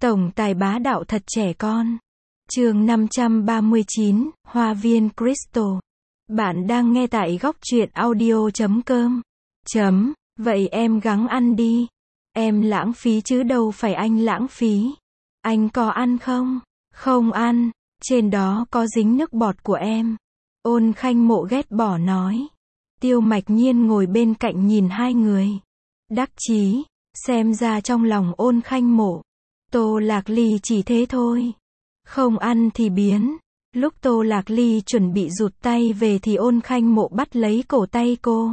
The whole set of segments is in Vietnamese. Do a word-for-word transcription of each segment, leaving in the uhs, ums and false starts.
Tổng tài bá đạo thật trẻ con. Chương năm trăm ba mươi chín, Hoa viên Crystal. Bạn đang nghe tại góc truyện audio chấm com. Chấm, vậy em gắng ăn đi. Em lãng phí chứ đâu phải anh lãng phí. Anh có ăn không? Không ăn, trên đó có dính nước bọt của em. Ôn Khanh Mộ ghét bỏ nói. Tiêu Mạch Nhiên ngồi bên cạnh nhìn hai người. Đắc chí, xem ra trong lòng Ôn Khanh Mộ, Tô Lạc Ly chỉ thế thôi. Không ăn thì biến. Lúc Tô Lạc Ly chuẩn bị rụt tay về thì Ôn Khanh Mộ bắt lấy cổ tay cô.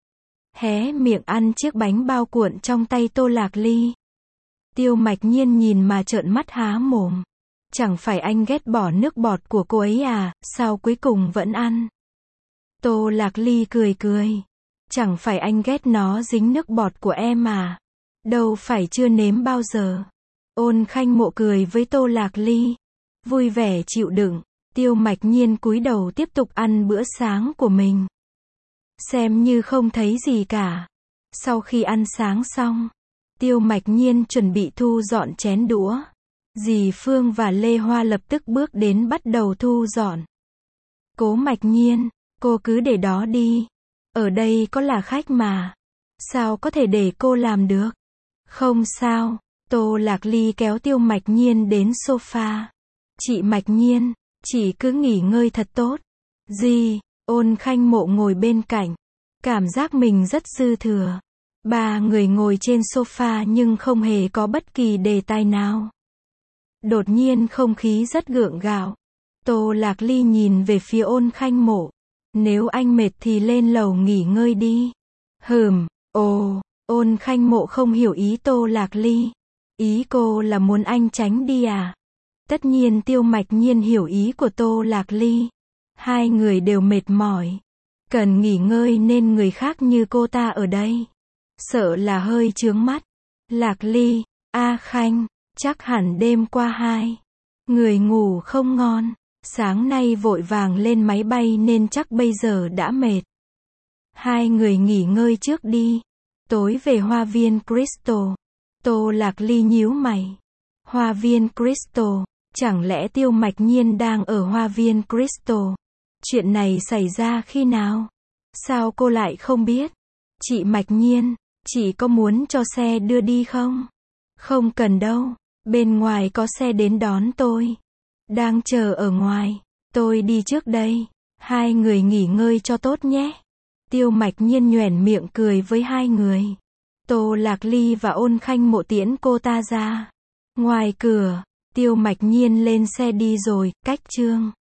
Hé miệng ăn chiếc bánh bao cuộn trong tay Tô Lạc Ly. Tiêu Mạch Nhiên nhìn mà trợn mắt há mồm. Chẳng phải anh ghét bỏ nước bọt của cô ấy à, sao cuối cùng vẫn ăn? Tô Lạc Ly cười cười. Chẳng phải anh ghét nó dính nước bọt của em à? Đâu phải chưa nếm bao giờ. Ôn Khanh Mộ cười với Tô Lạc Ly. Vui vẻ chịu đựng. Tiêu Mạch Nhiên cúi đầu tiếp tục ăn bữa sáng của mình. Xem như không thấy gì cả. Sau khi ăn sáng xong, Tiêu Mạch Nhiên chuẩn bị thu dọn chén đũa. Dì Phương và Lê Hoa lập tức bước đến bắt đầu thu dọn. Cố Mạch Nhiên, cô cứ để đó đi. Ở đây có là khách mà. Sao có thể để cô làm được? Không sao. Tô Lạc Ly kéo Tiêu Mạch Nhiên đến sofa. Chị Mạch Nhiên, chị cứ nghỉ ngơi thật tốt. Dì, Ôn Khanh Mộ ngồi bên cạnh. Cảm giác mình rất dư thừa. Ba người ngồi trên sofa nhưng không hề có bất kỳ đề tài nào. Đột nhiên không khí rất gượng gạo. Tô Lạc Ly nhìn về phía Ôn Khanh Mộ. Nếu anh mệt thì lên lầu nghỉ ngơi đi. Hừm, ồ, Ôn Khanh Mộ không hiểu ý Tô Lạc Ly. Ý cô là muốn anh tránh đi à? Tất nhiên Tiêu Mạch Nhiên hiểu ý của Tô Lạc Ly. Hai người đều mệt mỏi. Cần nghỉ ngơi nên người khác như cô ta ở đây. Sợ là hơi chướng mắt. Lạc Ly, A Khanh, chắc hẳn đêm qua hai người ngủ không ngon. Sáng nay vội vàng lên máy bay nên chắc bây giờ đã mệt. Hai người nghỉ ngơi trước đi. Tối về Hoa viên Crystal. Tô Lạc Ly nhíu mày. Hoa viên Crystal, chẳng lẽ Tiêu Mạch Nhiên đang ở Hoa viên Crystal? Chuyện này xảy ra khi nào? Sao cô lại không biết? Chị Mạch Nhiên, chị có muốn cho xe đưa đi không? Không cần đâu, bên ngoài có xe đến đón tôi. Đang chờ ở ngoài, tôi đi trước đây. Hai người nghỉ ngơi cho tốt nhé. Tiêu Mạch Nhiên nhoẻn miệng cười với hai người. Tô Lạc Ly và Ôn Khanh Mộ tiễn cô ta ra. Ngoài cửa, Tiêu Mạch Nhiên lên xe đi rồi, cách chương.